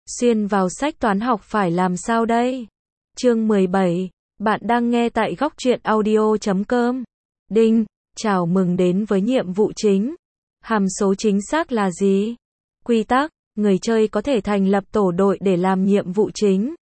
Xuyên vào sách toán học phải làm sao đây? Chương 17. Bạn đang nghe tại góc truyện audio.com. Đinh, chào mừng đến với nhiệm vụ chính. Hàm số chính xác là gì? Quy tắc, người chơi có thể thành lập tổ đội để làm nhiệm vụ chính.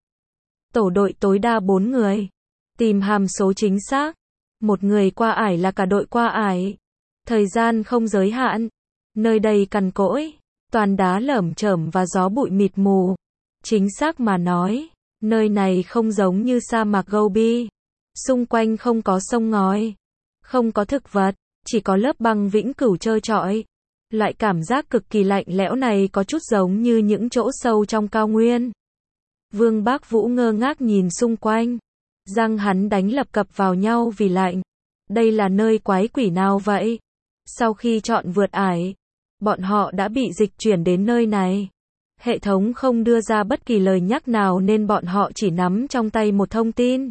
Tổ đội tối đa 4 người. Tìm hàm số chính xác. Một người qua ải là cả đội qua ải. Thời gian không giới hạn. Nơi đây cằn cỗi, toàn đá lởm chởm và gió bụi mịt mù. Chính xác mà nói, nơi này không giống như sa mạc Gobi. Xung quanh không có sông ngòi, không có thực vật, chỉ có lớp băng vĩnh cửu trơ trọi. Loại cảm giác cực kỳ lạnh lẽo này có chút giống như những chỗ sâu trong cao nguyên. Vương Bác Vũ ngơ ngác nhìn xung quanh. Răng hắn đánh lập cập vào nhau vì lạnh. Đây là nơi quái quỷ nào vậy? Sau khi chọn vượt ải, bọn họ đã bị dịch chuyển đến nơi này. Hệ thống không đưa ra bất kỳ lời nhắc nào nên bọn họ chỉ nắm trong tay một thông tin.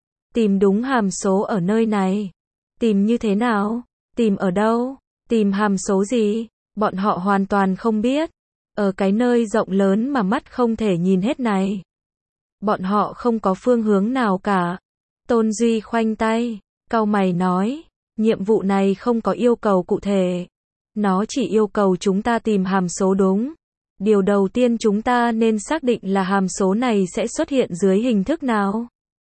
Tìm đúng hàm số ở nơi này. Tìm như thế nào? Tìm ở đâu? Tìm hàm số gì? Bọn họ hoàn toàn không biết. Ở cái nơi rộng lớn mà mắt không thể nhìn hết này. Bọn họ không có phương hướng nào cả. Tôn Duy khoanh tay, cau mày nói, nhiệm vụ này không có yêu cầu cụ thể. Nó chỉ yêu cầu chúng ta tìm hàm số đúng. Điều đầu tiên chúng ta nên xác định là hàm số này sẽ xuất hiện dưới hình thức nào.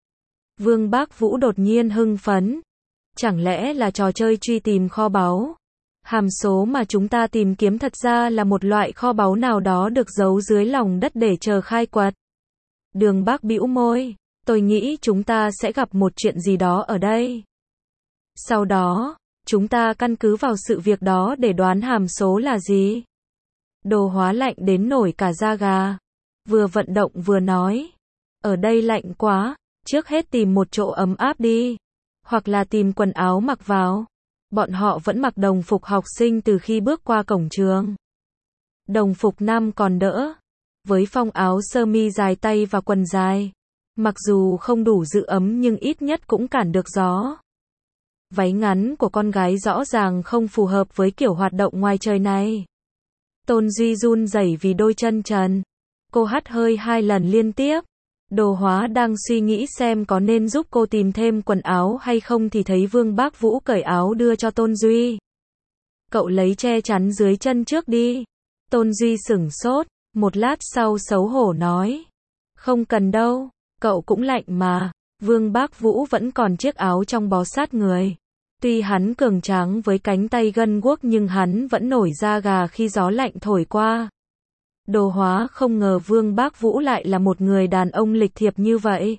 Vương Bác Vũ đột nhiên hưng phấn. Chẳng lẽ là trò chơi truy tìm kho báu? Hàm số mà chúng ta tìm kiếm thật ra là một loại kho báu nào đó được giấu dưới lòng đất để chờ khai quật. Đường Bác bĩu môi, tôi nghĩ chúng ta sẽ gặp một chuyện gì đó ở đây. Sau đó, chúng ta căn cứ vào sự việc đó để đoán hàm số là gì. Đồ Hóa lạnh đến nổi cả da gà. Vừa vận động vừa nói. Ở đây lạnh quá, trước hết tìm một chỗ ấm áp đi. Hoặc là tìm quần áo mặc vào. Bọn họ vẫn mặc đồng phục học sinh từ khi bước qua cổng trường. Đồng phục nam còn đỡ. Với phong áo sơ mi dài tay và quần dài. Mặc dù không đủ giữ ấm nhưng ít nhất cũng cản được gió. Váy ngắn của con gái rõ ràng không phù hợp với kiểu hoạt động ngoài trời này. Tôn Duy run rẩy vì đôi chân trần. Cô hắt hơi 2 lần liên tiếp. Đồ Hóa đang suy nghĩ xem có nên giúp cô tìm thêm quần áo hay không thì thấy Vương Bác Vũ cởi áo đưa cho Tôn Duy. Cậu lấy che chắn dưới chân trước đi. Tôn Duy sửng sốt, một lát sau xấu hổ nói. Không cần đâu, cậu cũng lạnh mà. Vương Bác Vũ vẫn còn chiếc áo trong bó sát người. Tuy hắn cường tráng với cánh tay gân guốc nhưng hắn vẫn nổi da gà khi gió lạnh thổi qua. Đồ Hóa không ngờ Vương Bác Vũ lại là một người đàn ông lịch thiệp như vậy.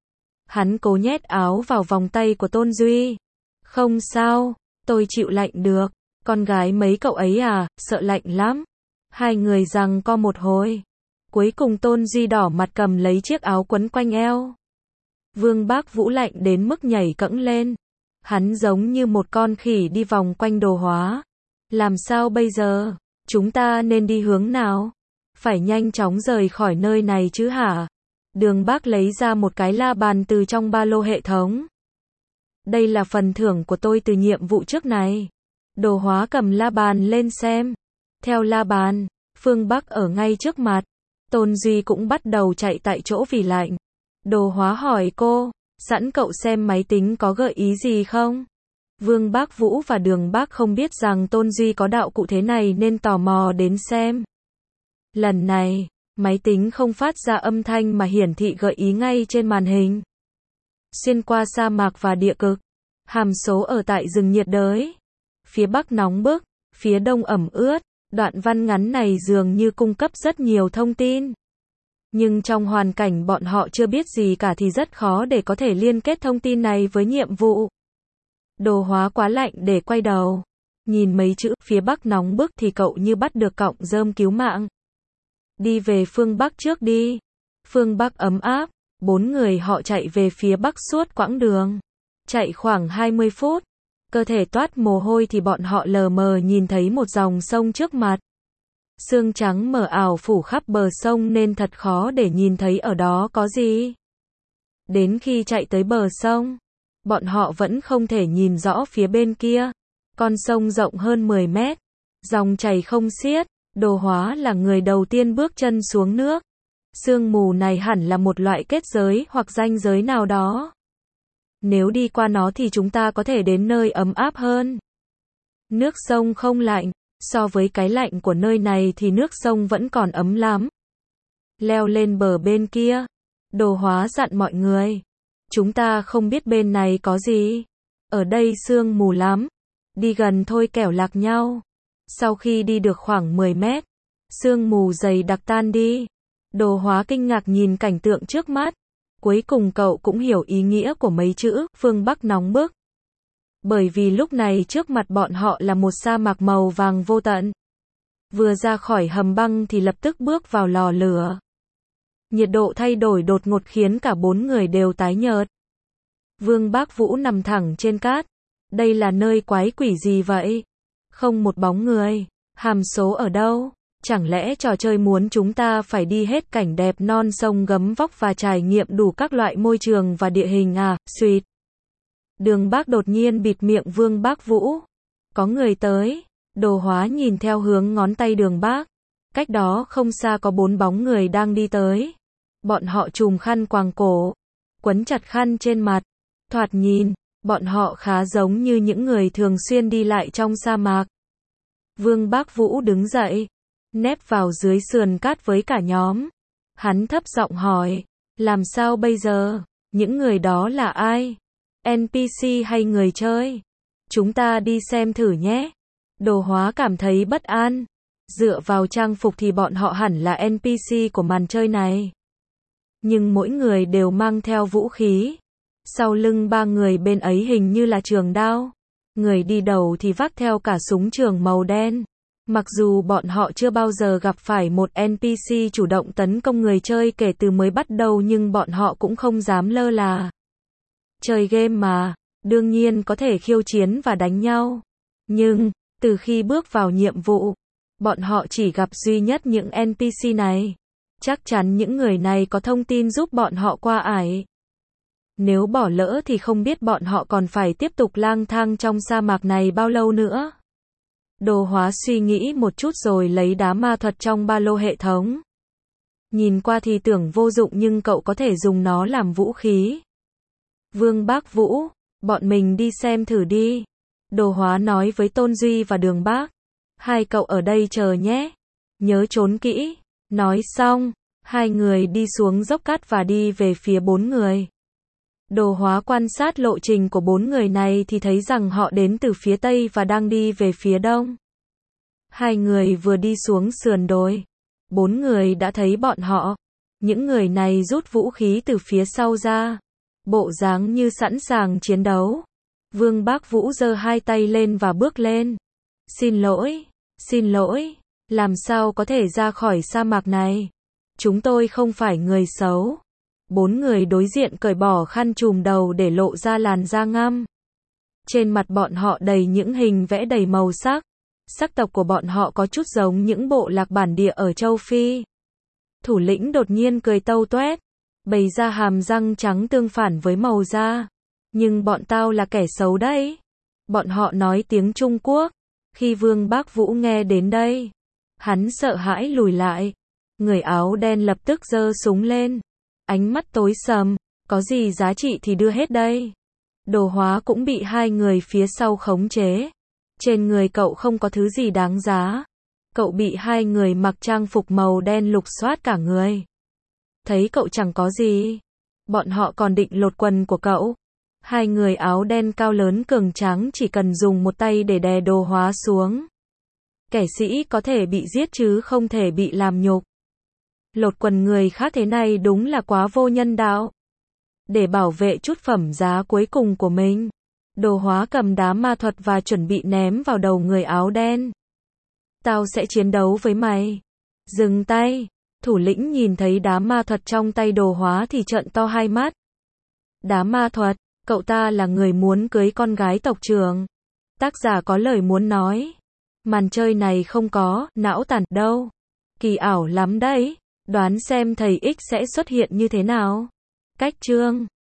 Hắn cố nhét áo vào vòng tay của Tôn Duy. Không sao, tôi chịu lạnh được. Con gái mấy cậu ấy à, sợ lạnh lắm. Hai người giằng co một hồi. Cuối cùng Tôn Duy đỏ mặt cầm lấy chiếc áo quấn quanh eo. Vương Bác Vũ lạnh đến mức nhảy cẫng lên. Hắn giống như một con khỉ đi vòng quanh Đồ Hóa. Làm sao bây giờ? Chúng ta nên đi hướng nào? Phải nhanh chóng rời khỏi nơi này chứ hả? Đường Bác lấy ra một cái la bàn từ trong ba lô hệ thống. Đây là phần thưởng của tôi từ nhiệm vụ trước này. Đồ Hóa cầm la bàn lên xem. Theo la bàn, phương Bắc ở ngay trước mặt. Tôn Duy cũng bắt đầu chạy tại chỗ vì lạnh. Đồ Hóa hỏi cô, sẵn cậu xem máy tính có gợi ý gì không? Vương Bác Vũ và Đường Bác không biết rằng Tôn Duy có đạo cụ thế này nên tò mò đến xem. Lần này, máy tính không phát ra âm thanh mà hiển thị gợi ý ngay trên màn hình. Xuyên qua sa mạc và địa cực. Hàm số ở tại rừng nhiệt đới. Phía Bắc nóng bức, phía Đông ẩm ướt. Đoạn văn ngắn này dường như cung cấp rất nhiều thông tin. Nhưng trong hoàn cảnh bọn họ chưa biết gì cả thì rất khó để có thể liên kết thông tin này với nhiệm vụ. Đồ Hóa quá lạnh để quay đầu. Nhìn mấy chữ phía Bắc nóng bức thì cậu như bắt được cọng rơm cứu mạng. Đi về phương Bắc trước đi. Phương Bắc ấm áp. 4 người họ chạy về phía Bắc suốt quãng đường. Chạy khoảng 20 phút. Cơ thể toát mồ hôi thì bọn họ lờ mờ nhìn thấy một dòng sông trước mặt. Sương trắng mờ ảo phủ khắp bờ sông nên thật khó để nhìn thấy ở đó có gì. Đến khi chạy tới bờ sông, bọn họ vẫn không thể nhìn rõ phía bên kia. Con sông rộng hơn 10 mét. Dòng chảy không xiết. Đồ Hóa là người đầu tiên bước chân xuống nước. Sương mù này hẳn là một loại kết giới hoặc ranh giới nào đó. Nếu đi qua nó thì chúng ta có thể đến nơi ấm áp hơn. Nước sông không lạnh, so với cái lạnh của nơi này thì nước sông vẫn còn ấm lắm. Leo lên bờ bên kia. Đồ Hóa dặn mọi người. Chúng ta không biết bên này có gì. Ở đây sương mù lắm. Đi gần thôi kẻo lạc nhau. Sau khi đi được khoảng 10 mét, sương mù dày đặc tan đi. Đồ Hóa kinh ngạc nhìn cảnh tượng trước mắt. Cuối cùng cậu cũng hiểu ý nghĩa của mấy chữ phương Bắc nóng bức. Bởi vì lúc này trước mặt bọn họ là một sa mạc màu vàng vô tận. Vừa ra khỏi hầm băng thì lập tức bước vào lò lửa. Nhiệt độ thay đổi đột ngột khiến cả 4 người đều tái nhợt. Vương Bác Vũ nằm thẳng trên cát. Đây là nơi quái quỷ gì vậy? Không một bóng người. Hàm số ở đâu? Chẳng lẽ trò chơi muốn chúng ta phải đi hết cảnh đẹp non sông gấm vóc và trải nghiệm đủ các loại môi trường và địa hình à? Suýt. Đường Bác đột nhiên bịt miệng Vương Bác Vũ. Có người tới. Đồ Hóa nhìn theo hướng ngón tay Đường Bác. Cách đó không xa có 4 bóng người đang đi tới. Bọn họ trùm khăn quàng cổ, quấn chặt khăn trên mặt. Thoạt nhìn, bọn họ khá giống như những người thường xuyên đi lại trong sa mạc. Vương Bác Vũ đứng dậy, nép vào dưới sườn cát với cả nhóm. Hắn thấp giọng hỏi, làm sao bây giờ? Những người đó là ai? NPC hay người chơi? Chúng ta đi xem thử nhé. Đồ Hóa cảm thấy bất an. Dựa vào trang phục thì bọn họ hẳn là NPC của màn chơi này. Nhưng mỗi người đều mang theo vũ khí. Sau lưng 3 người bên ấy hình như là trường đao. Người đi đầu thì vác theo cả súng trường màu đen. Mặc dù bọn họ chưa bao giờ gặp phải một NPC chủ động tấn công người chơi kể từ mới bắt đầu, nhưng bọn họ cũng không dám lơ là. Chơi game mà, đương nhiên có thể khiêu chiến và đánh nhau. Nhưng, từ khi bước vào nhiệm vụ, bọn họ chỉ gặp duy nhất những NPC này. Chắc chắn những người này có thông tin giúp bọn họ qua ải. Nếu bỏ lỡ thì không biết bọn họ còn phải tiếp tục lang thang trong sa mạc này bao lâu nữa. Đồ Hóa suy nghĩ một chút rồi lấy đá ma thuật trong ba lô hệ thống. Nhìn qua thì tưởng vô dụng nhưng cậu có thể dùng nó làm vũ khí. Vương Bác Vũ, bọn mình đi xem thử đi. Đồ Hóa nói với Tôn Duy và Đường Bác. Hai cậu ở đây chờ nhé. Nhớ trốn kỹ. Nói xong, hai người đi xuống dốc cát và đi về phía 4 người. Đồ Hóa quan sát lộ trình của 4 người này thì thấy rằng họ đến từ phía Tây và đang đi về phía Đông. Hai người vừa đi xuống sườn đồi. 4 người đã thấy bọn họ. Những người này rút vũ khí từ phía sau ra. Bộ dáng như sẵn sàng chiến đấu. Vương Bác Vũ giơ hai tay lên và bước lên. Xin lỗi, làm sao có thể ra khỏi sa mạc này? Chúng tôi không phải người xấu. 4 người đối diện cởi bỏ khăn trùm đầu để lộ ra làn da ngăm. Trên mặt bọn họ đầy những hình vẽ đầy màu sắc. Sắc tộc của bọn họ có chút giống những bộ lạc bản địa ở châu Phi. Thủ lĩnh đột nhiên cười tâu toét, bày ra hàm răng trắng tương phản với màu da. Nhưng bọn tao là kẻ xấu đấy. Bọn họ nói tiếng Trung Quốc. Khi Vương Bác Vũ nghe đến đây, hắn sợ hãi lùi lại. Người áo đen lập tức giơ súng lên. Ánh mắt tối sầm, có gì giá trị thì đưa hết đây. Đồ Hóa cũng bị hai người phía sau khống chế. Trên người cậu không có thứ gì đáng giá. Cậu bị hai người mặc trang phục màu đen lục soát cả người. Thấy cậu chẳng có gì, bọn họ còn định lột quần của cậu. Hai người áo đen cao lớn cường tráng chỉ cần dùng một tay để đè Đồ Hóa xuống. Kẻ sĩ có thể bị giết chứ không thể bị làm nhục. Lột quần người khác thế này đúng là quá vô nhân đạo. Để bảo vệ chút phẩm giá cuối cùng của mình, Đồ Hóa cầm đá ma thuật và chuẩn bị ném vào đầu người áo đen. Tao sẽ chiến đấu với mày. Dừng tay. Thủ lĩnh nhìn thấy đá ma thuật trong tay Đồ Hóa thì trợn to hai mắt. Đá ma thuật, cậu ta là người muốn cưới con gái tộc trưởng. Tác giả có lời muốn nói. Màn chơi này không có não tàn đâu. Kỳ ảo lắm đấy. Đoán xem thầy X sẽ xuất hiện như thế nào. Cách chương